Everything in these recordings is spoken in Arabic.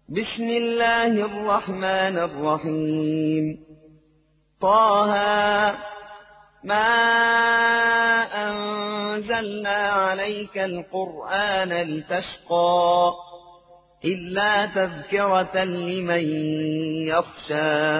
بسم الله الرحمن الرحيم. طه ما أنزلنا عليك القرآن لتشقى إلا تذكرة لمن يخشى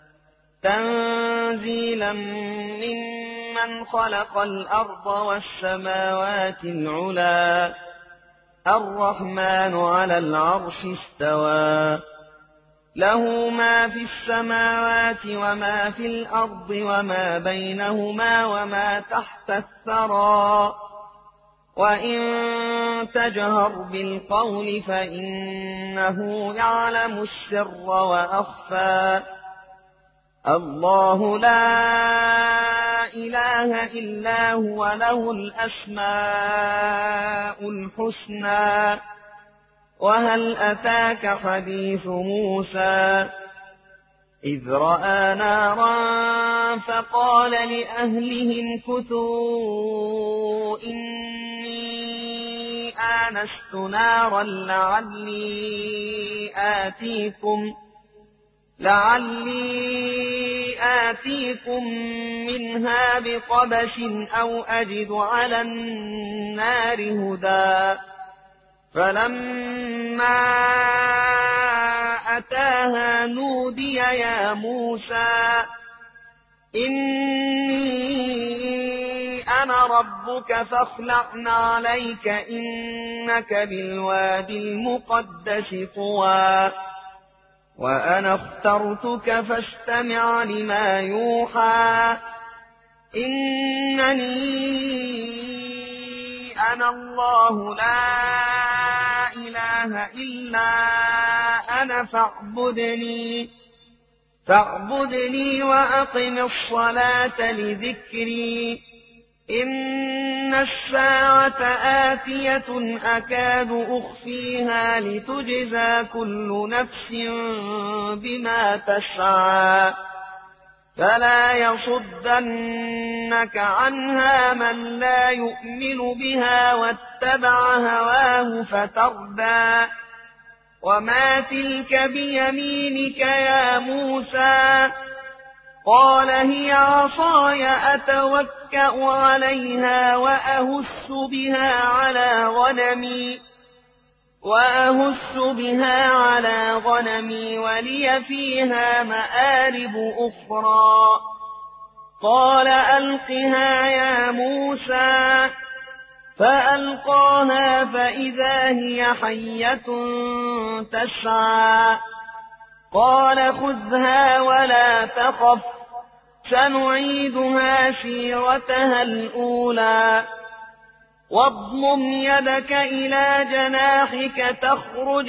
تنزيلا ممن خلق الأرض والسماوات العلى الرحمن على العرش استوى له ما في السماوات وما في الأرض وما بينهما وما تحت الثرى وإن تجهر بالقول فإنه يعلم السر وأخفى الله لا إله إلا هو له الأسماء الحسنى وهل أتاك حديث موسى إذ رأى نارا فقال لأهلهم كثوا إني آنست نارا لعلي آتيكم منها بقبس أو أجد على النار هدى فلما أتاها نودي يا موسى إني أنا ربك فاخلع عليك إنك بالوادي المقدس طوى وأنا اخترتك فاستمع لما يوحى إنني أنا الله لا إله إلا أنا فاعبدني وأقم الصلاة لذكري إن الساعة آتية أكاد أخفيها لتجزى كل نفس بما تسعى فلا يصدنك عنها من لا يؤمن بها واتبع هواه فتردى وما تلك بيمينك يا موسى قال هي عصاي أتوكأ عليها وأهش بها على غنمي ولي فيها مآرب أخرى قال ألقها يا موسى فألقاها فإذا هي حية تسعى قال خذها ولا تخف سنعيدها سيرتها الأولى واضمم يدك إلى جناحك تخرج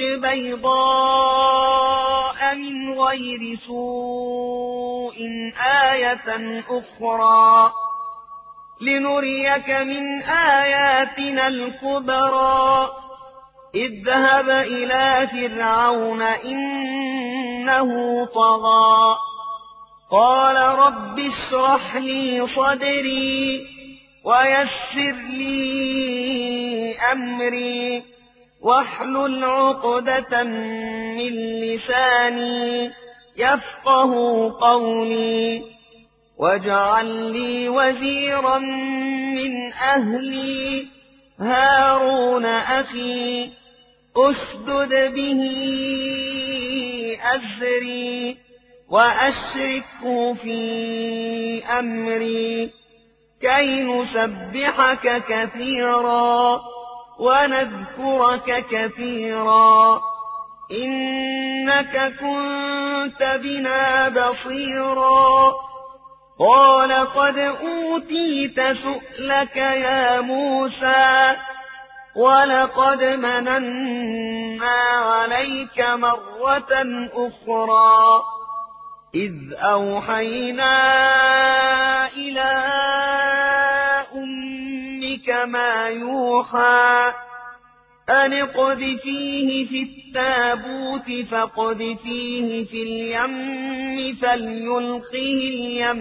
بيضاء من غير سوء آية أخرى لنريك من آياتنا الكبرى اذهب إلى فرعون إنه طغى قال رب اشرح لي صدري ويسر لي أمري واحلل عقدة من لساني يفقه قولي واجعل لي وزيرا من أهلي هارون أخي أشدد به أزري وأشركه في أمري كي نسبحك كثيرا ونذكرك كثيرا إنك كنت بنا بصيرا قال قد أوتيت سؤلك يا موسى ولقد مننا عليك مرة أخرى إذ أوحينا إلى أمك ما يوحى أن اقذفيه في التابوت فاقذفيه في اليم فليلقه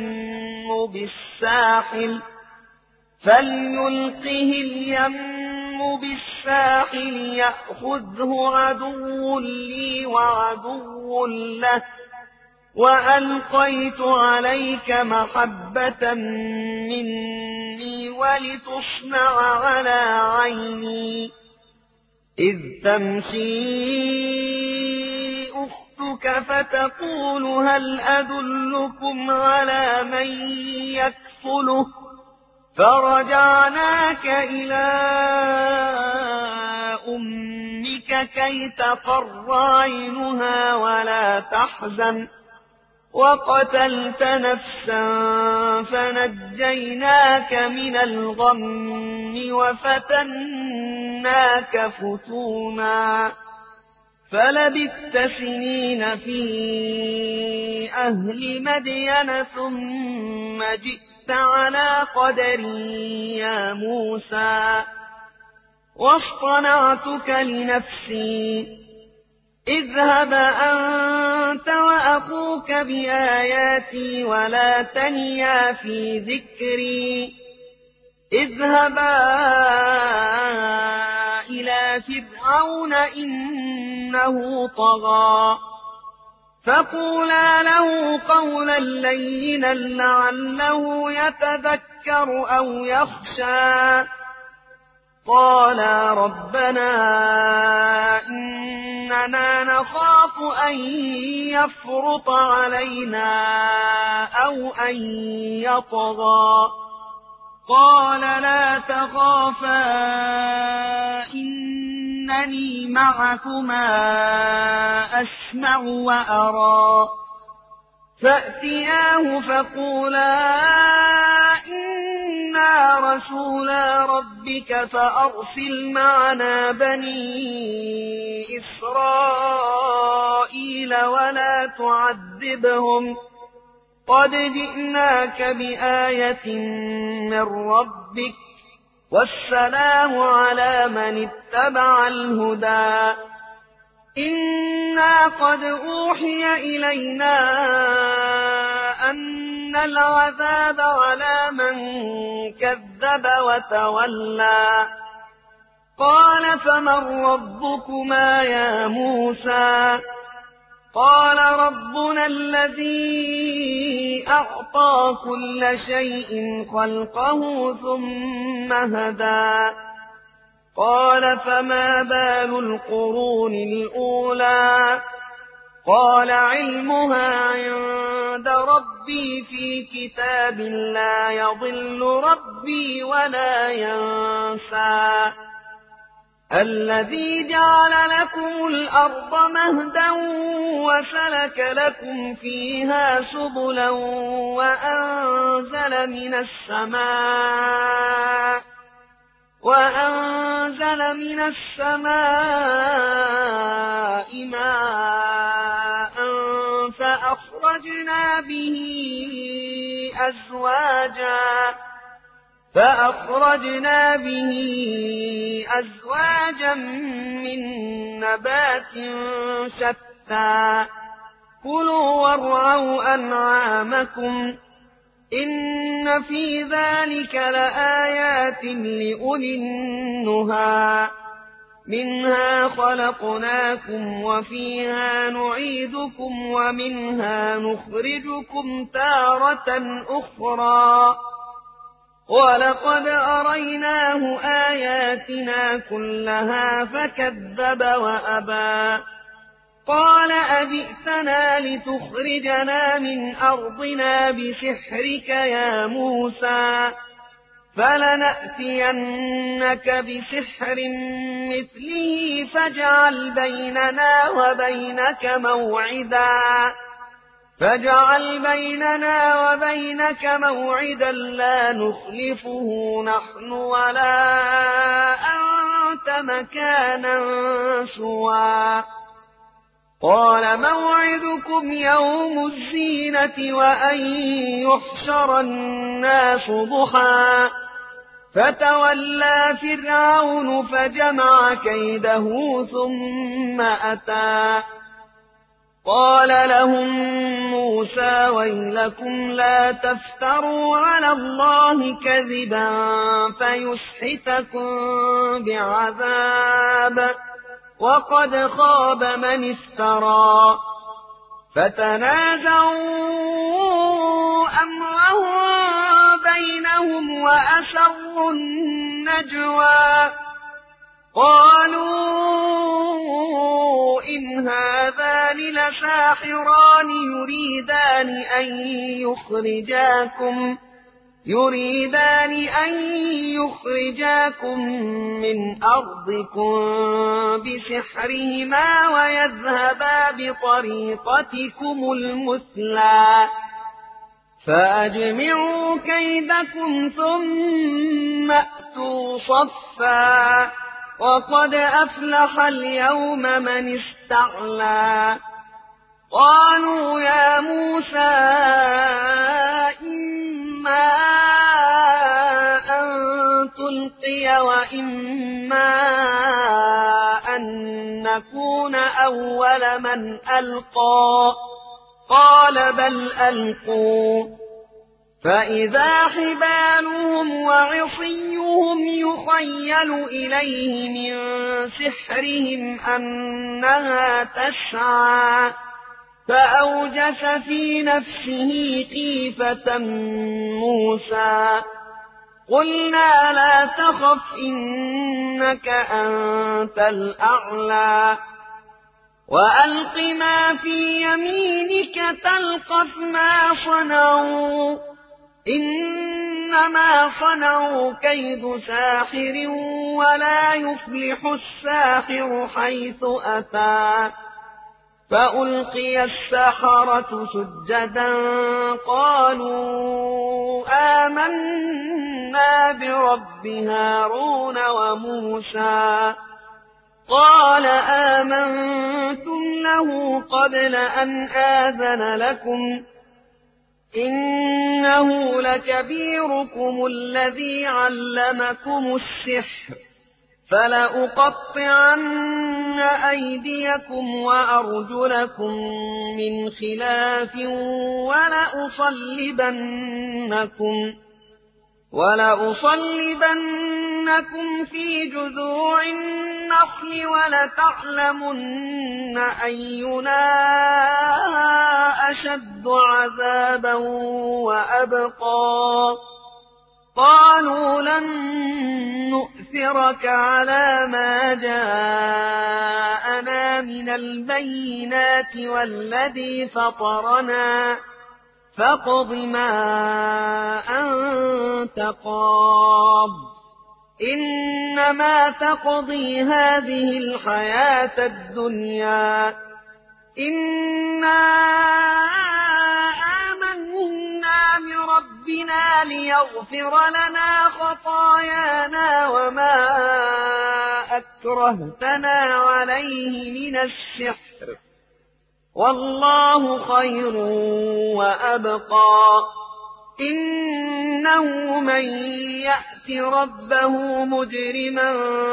اليم بالساحل يأخذه عدو لي وعدو له وألقيت عليك محبة مني ولتصنع على عيني إذ تمشي أختك فتقول هل أدلكم على من يكفله فرجعناك إلى أمك كي تقر عينها ولا تحزن وقتلت نفسا فنجيناك من الغم وفتناك فتونا فلبثت سنين في أهل مدين ثم جئت على قدري يا موسى واصطنعتك لنفسي اذهب أنت وأخوك بآياتي ولا تنيا في ذكري اذهبا إلى فرعون إنه طغى فقولا له قولا لينا لعله يتذكر أو يخشى قالا ربنا إننا نخاف أن يفرط علينا أو أن يطغى قال لا تخافا إنني معكما أسمع وأرى فأتياه فقولا إنا رسولا ربك فأرسل معنا بني إسرائيل ولا تعذبهم قد جئناك بآية من ربك والسلام على من اتبع الهدى إنا قد أوحي إلينا أن العذاب على من كذب وتولى قال فمن ربكما يا موسى قال ربنا الذي أعطى كل شيء خلقه ثم هدى قال فما بال القرون الأولى قال علمها عند ربي في كتاب لا يضل ربي ولا ينسى الذي جعل لكم الأرض مهدا وسلك لكم فيها سبلا وأنزل من السماء ماء فأخرجنا به أزواجا من نبات شتى كلوا وارعوا أنعامكم إن في ذلك لآيات لأولي النهى منها خلقناكم وفيها نعيدكم ومنها نخرجكم تارة أخرى ولقد أريناه آياتنا كلها فكذب وأبى قال أجئتنا لتخرجنا من أرضنا بسحرك يا موسى فلنأتينك بسحر مثله فاجعل بيننا وبينك موعدا لا نخلفه نحن ولا أنت مكانا سوى قال موعدكم يوم الزينة وأن يحشر الناس ضحى فتولى فرعون فجمع كيده ثم أتى قال لهم موسى ويلكم لا تفتروا على الله كذبا فيسحتكم بعذاب وقد خاب من افترى فتنازعوا أمرهم بينهم وأسروا النجوى قالوا إن هذان لساحران يريدان أن يخرجاكم من أرضكم بسحرهما ويذهبا بطريقتكم المثلى فأجمعوا كيدكم ثم أتوا صفا وقد أفلح اليوم من استعلى قالوا يا موسى إما أن تلقي وإما أن نكون أول من ألقى قال بل ألقوا فإذا حبالهم وعصيهم يخيل إليه من سحرهم أنها تسعى فأوجس في نفسه خيفة موسى قلنا لا تخف إنك أنت الأعلى وألق ما في يمينك تلقف ما صنعوا إنما صنعوا كيد ساحر ولا يفلح الساحر حيث أتى فألقي السحرة سجدا قالوا آمنا برب هارون وموسى قال آمنتم له قبل أن آذن لكم إنه لكبيركم الذي علمكم السحر فلأقطعن أيديكم وأرجلكم من خلاف ولأصلبنكم في جذوع النخل ولتعلمن أينا أشد عذابا وأبقى قالوا لن نؤثرك على ما جاءنا من البينات والذي فطرنا فاقض ما أنت قاض إنما تقضي هذه الحياة الدنيا إنا آمنا بربنا ليغفر لنا خطايانا وما أكرهتنا عليه من السحر والله خير وأبقى إنه من يأت ربه مجرما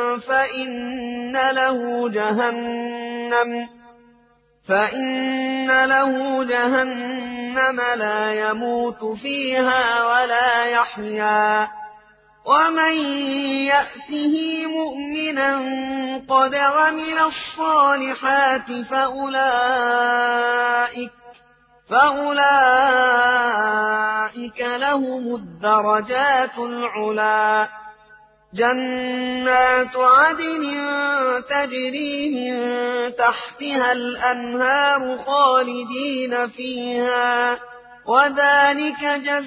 فإن له جهنم لا يموت فيها ولا يحيا ومن يأته مؤمنا قد عمل الصالحات فأولئك لهم الدرجات العلى جنات عدن تجري من تحتها الأنهار خالدين فيها وذلك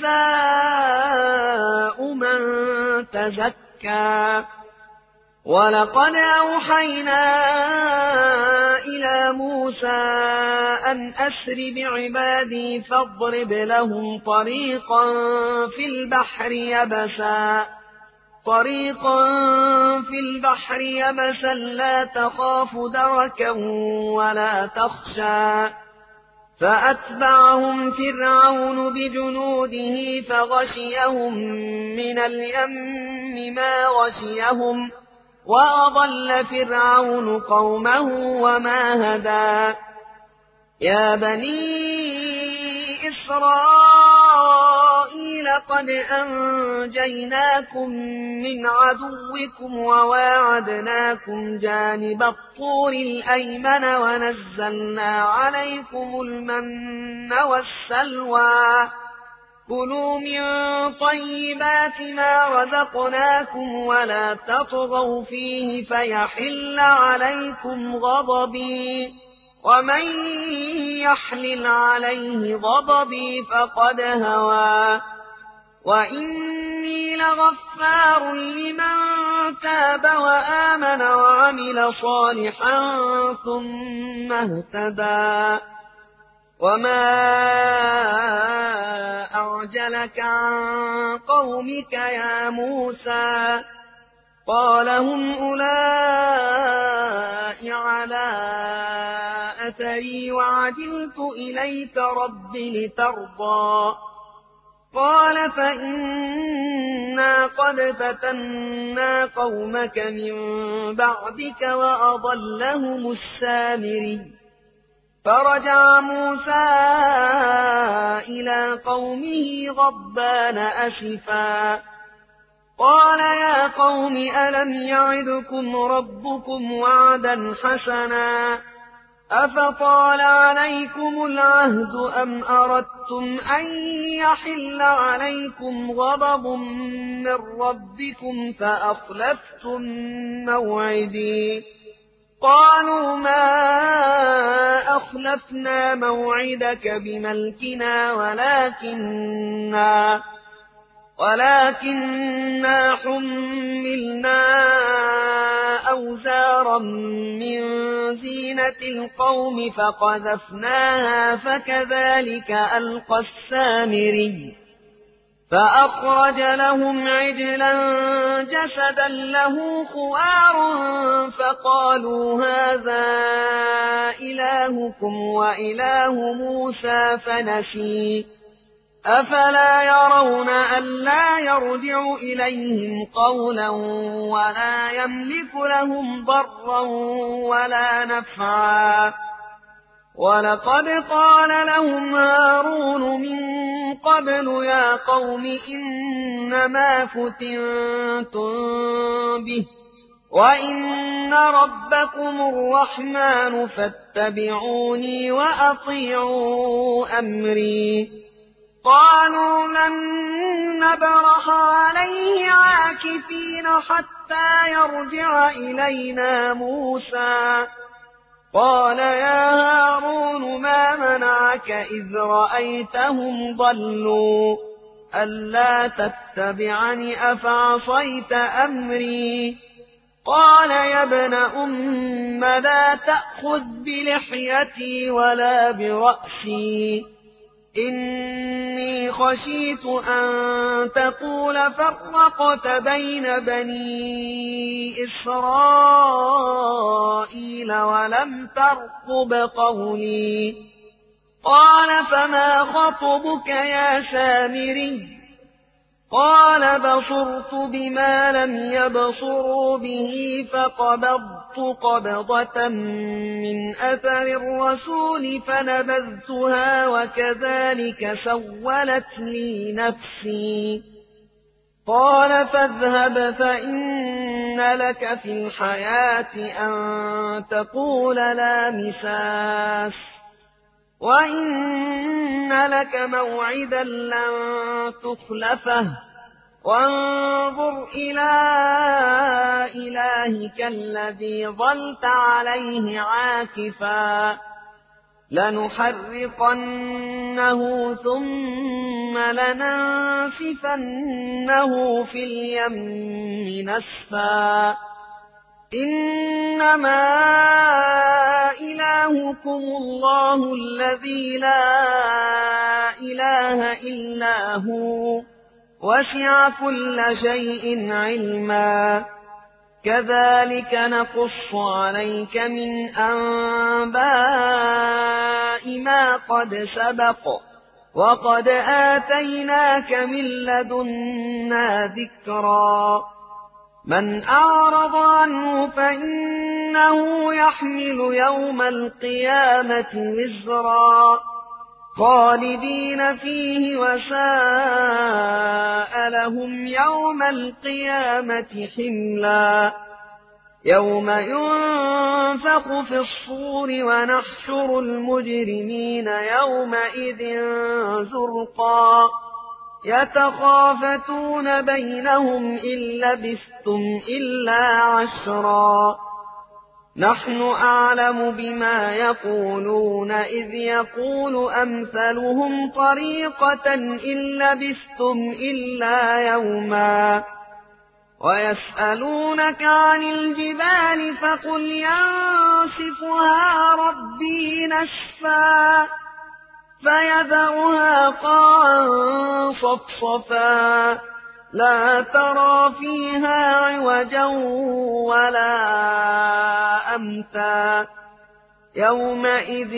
جزاء من تزكى ولقد أوحينا إلى موسى أن أسر بعبادي فاضرب لهم طريقا في البحر يبسا لا تخاف دركا ولا تخشى فأتبعهم فرعون بجنوده فغشيهم من اليم ما غشيهم وأضل فرعون قومه وما هدى يا بني إسرائيل قد أنجيناكم من عدوكم وواعدناكم جانب الطور الأيمن ونزلنا عليكم المن والسلوى كلوا من طيبات ما رزقناكم ولا تطغوا فيه فيحل عليكم غضبي ومن يحلل عليه غضبي فقد هوى وإني لغفار لمن تاب وآمن وعمل صالحا ثم اهتدى وما أعجلك عن قومك يا موسى قال هم أولئك على أثري وعجلت إليك رب لترضى قال فإنا قد فتنا قومك من بعدك وأضلهم السامري فرجع موسى إلى قومه غضبان أسفا قال يا قوم ألم يعدكم ربكم وعدا حسنا أفطال عليكم العهد أم أردتم أن يحل عليكم غضب من ربكم فأخلفتم موعدي قالوا ما أخلفنا موعدك بملكنا ولكننا حملنا أوزارا من زينة القوم فقذفناها فكذلك ألقى السامري فأخرج لهم عجلا جسدا له خوار فقالوا هذا إلهكم وإله موسى فنسي أفلا يرون ألا يرجع إليهم قولا ولا يملك لهم ضرا ولا نفعا ولقد قال لهم هارون من قبل يا قوم إنما فتنتم به وإن ربكم الرحمن فاتبعوني وأطيعوا أمري قالوا لن نبرح عليه عاكفين حتى يرجع إلينا موسى قال يا هارون ما منعك إذ رأيتهم ضلوا ألا تتبعني أفعصيت أمري قال يا ابن أم لا تأخذ بلحيتي ولا برأسي إني خشيت أن تقول فرقت بين بني إسرائيل ولم ترقب قولي قال فما خطبك يا سامري قال بصرت بما لم يبصروا به فقبضت قبضة من أثر الرسول فنبذتها وكذلك سولت لي نفسي قال فاذهب فإن لك في الحياة أن تقول لا مساس وإن لك موعدا لن تخلفه وانظر إلى إلهك الذي ظلت عليه عاكفا لنحرقنه ثم لننسفنه في اليم نسفا إنما إلهكم الله الذي لا إله إلا هو وسع كل شيء علما كذلك نقص عليك من أنباء ما قد سبق وقد آتيناك من لدنا ذكرا من أعرض عنه فإنه يحمل يوم القيامة وزرا خالدين فيه وساء لهم يوم القيامة حملا يوم ينفخ في الصور ونحشر المجرمين يومئذ زرقا يتخافتون بينهم إن لبثتم إلا عشرا نحن أعلم بما يقولون إذ يقول أمثلهم طريقة إن لبثتم إلا يوما ويسألونك عن الجبال فقل ينسفها ربي نسفا فيذرها قاعا صفصفا لا ترى فيها عوجا ولا أمتا يومئذ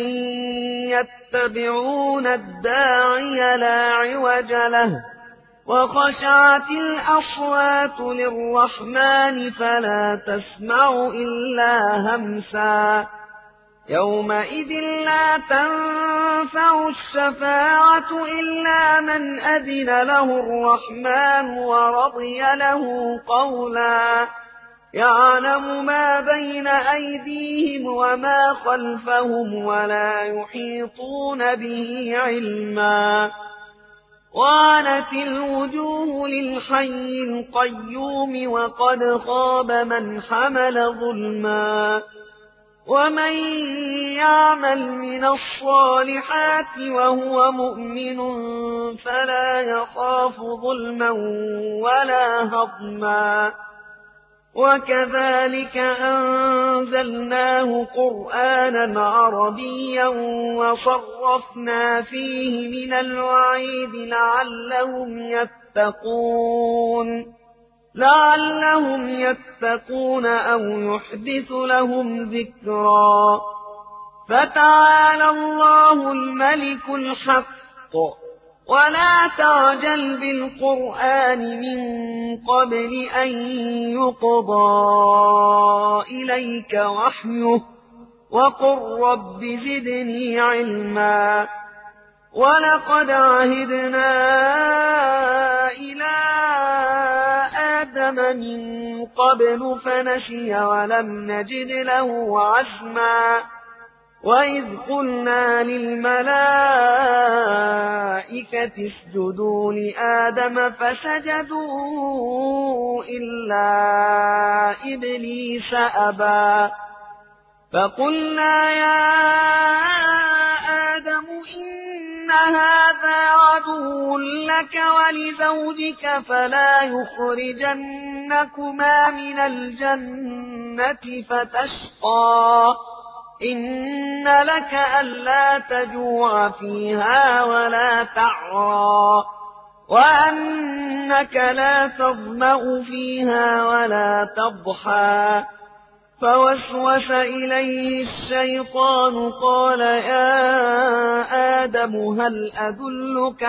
يتبعون الداعي لا عوج له وخشعت الأصوات للرحمن فلا تسمع إلا همسا يومئذ لا تنفع الشفاعة إلا من أذن له الرحمن ورضي له قولا يعلم ما بين أيديهم وما خلفهم ولا يحيطون به علما وعنت الوجوه للحي القيوم وقد خاب من حمل ظلما ومن يعمل من الصالحات وهو مؤمن فلا يخاف ظلما ولا هضما وكذلك أنزلناه قرآنا عربيا وصرفنا فيه من الوعيد لعلهم يتقون أو يحدث لهم ذكرا فتعالى الله الملك الحق ولا تعجل بالقرآن من قبل أن يقضى إليك وحيه وقل رب زدني علما ولقد عهدنا إلى آدم من قبل فنسي ولم نجد له عزما وإذ قلنا للملائكة اسجدوا لآدم فسجدوا إلا إبليس أبى فقلنا يا آدم إن هذا عدو لك ولزوجك فلا يخرجنكما من الجنة فتشقى إن لك ألا تجوع فيها ولا تعرى وأنك لا تظمأ فيها ولا تضحى فوسوس إليه الشيطان قال يا آدم هل أدلك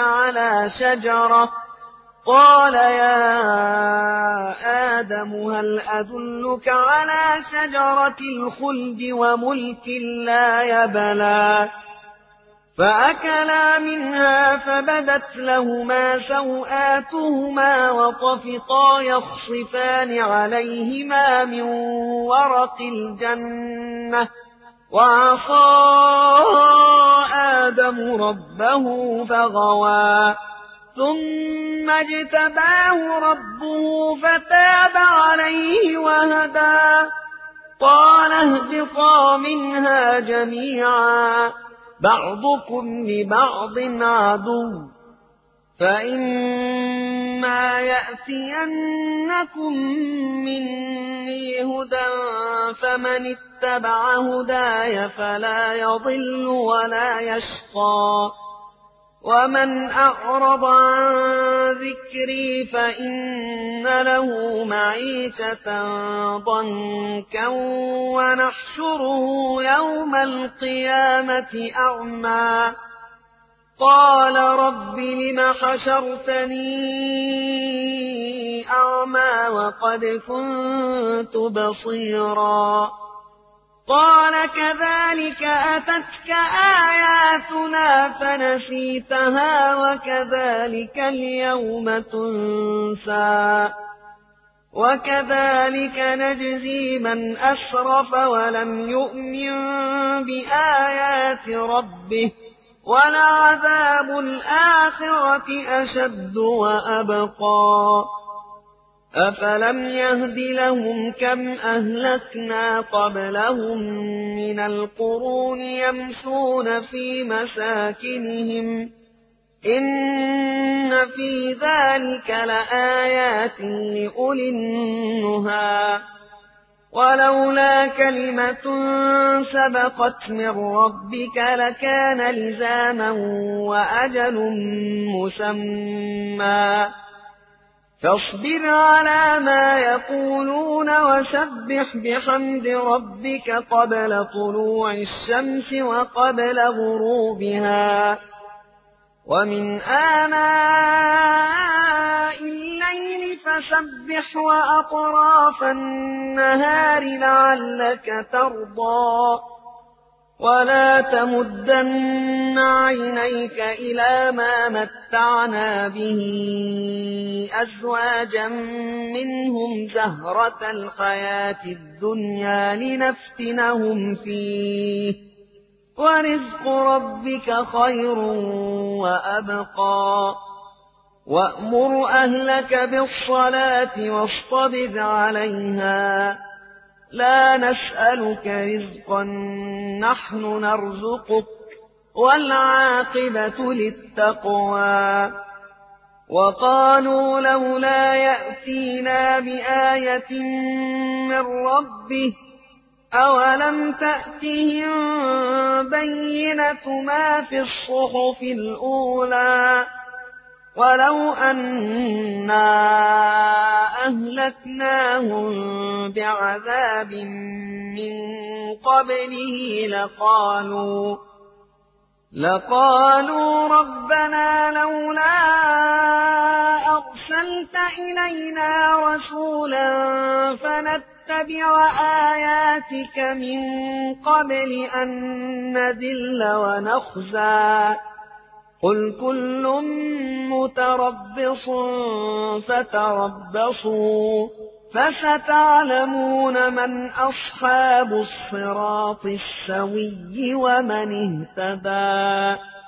على شجرة الخلد وملك لا يبلى فأكلا منها فبدت لهما سوآتهما وطفقا يخصفان عليهما من ورق الجنة وعصى آدم ربه فغوى ثم اجتباه ربه فتاب عليه وهدى قال اهبطا منها جميعا بعضكم لبعض عدو فإما يأتينكم مني هدى فمن اتبع هداي فلا يضل ولا يشقى ومن أعرض عن ذكري فإن له معيشة ضنكا ونحشره يوم القيامة أعمى قال رب لم حشرتني أعمى وقد كنت بصيرا قال كذلك أتتك آياتنا فنسيتها وكذلك اليوم تنسى وكذلك نجزي من أسرف ولم يؤمن بآيات ربه ولعذاب الآخرة أشد وأبقى أفلم يهد لهم كم أهلكنا قبلهم من القرون يمشون في مساكنهم إن في ذلك لآيات لأولي النهى ولولا كلمة سبقت من ربك لكان لزاما وأجل مسمى فاصبر على ما يقولون وسبح بحمد ربك قبل طلوع الشمس وقبل غروبها ومن آناء الليل فسبح وأطراف النهار لعلك ترضى ولا تمدن عينيك إلى ما متعنا به أزواجا منهم زهرة الحياة الدنيا لنفتنهم فيه ورزق ربك خير وأبقى وأمر أهلك بالصلاة واصطبر عليها لا نسألك رزقا نحن نرزقك والعاقبة للتقوى وقالوا لولا يأتينا بآية من ربه أولم تأتهم بينة ما في الصحف الأولى ولو أنا أهلكناهم بعذاب من قبله لقالوا ربنا لولا أرسلت إلينا رسولا فنتبع آياتك من قبل أن نذل ونخزى قل كل متربص فتربصوا فستعلمون من أصحاب الصراط السوي ومن اهتدى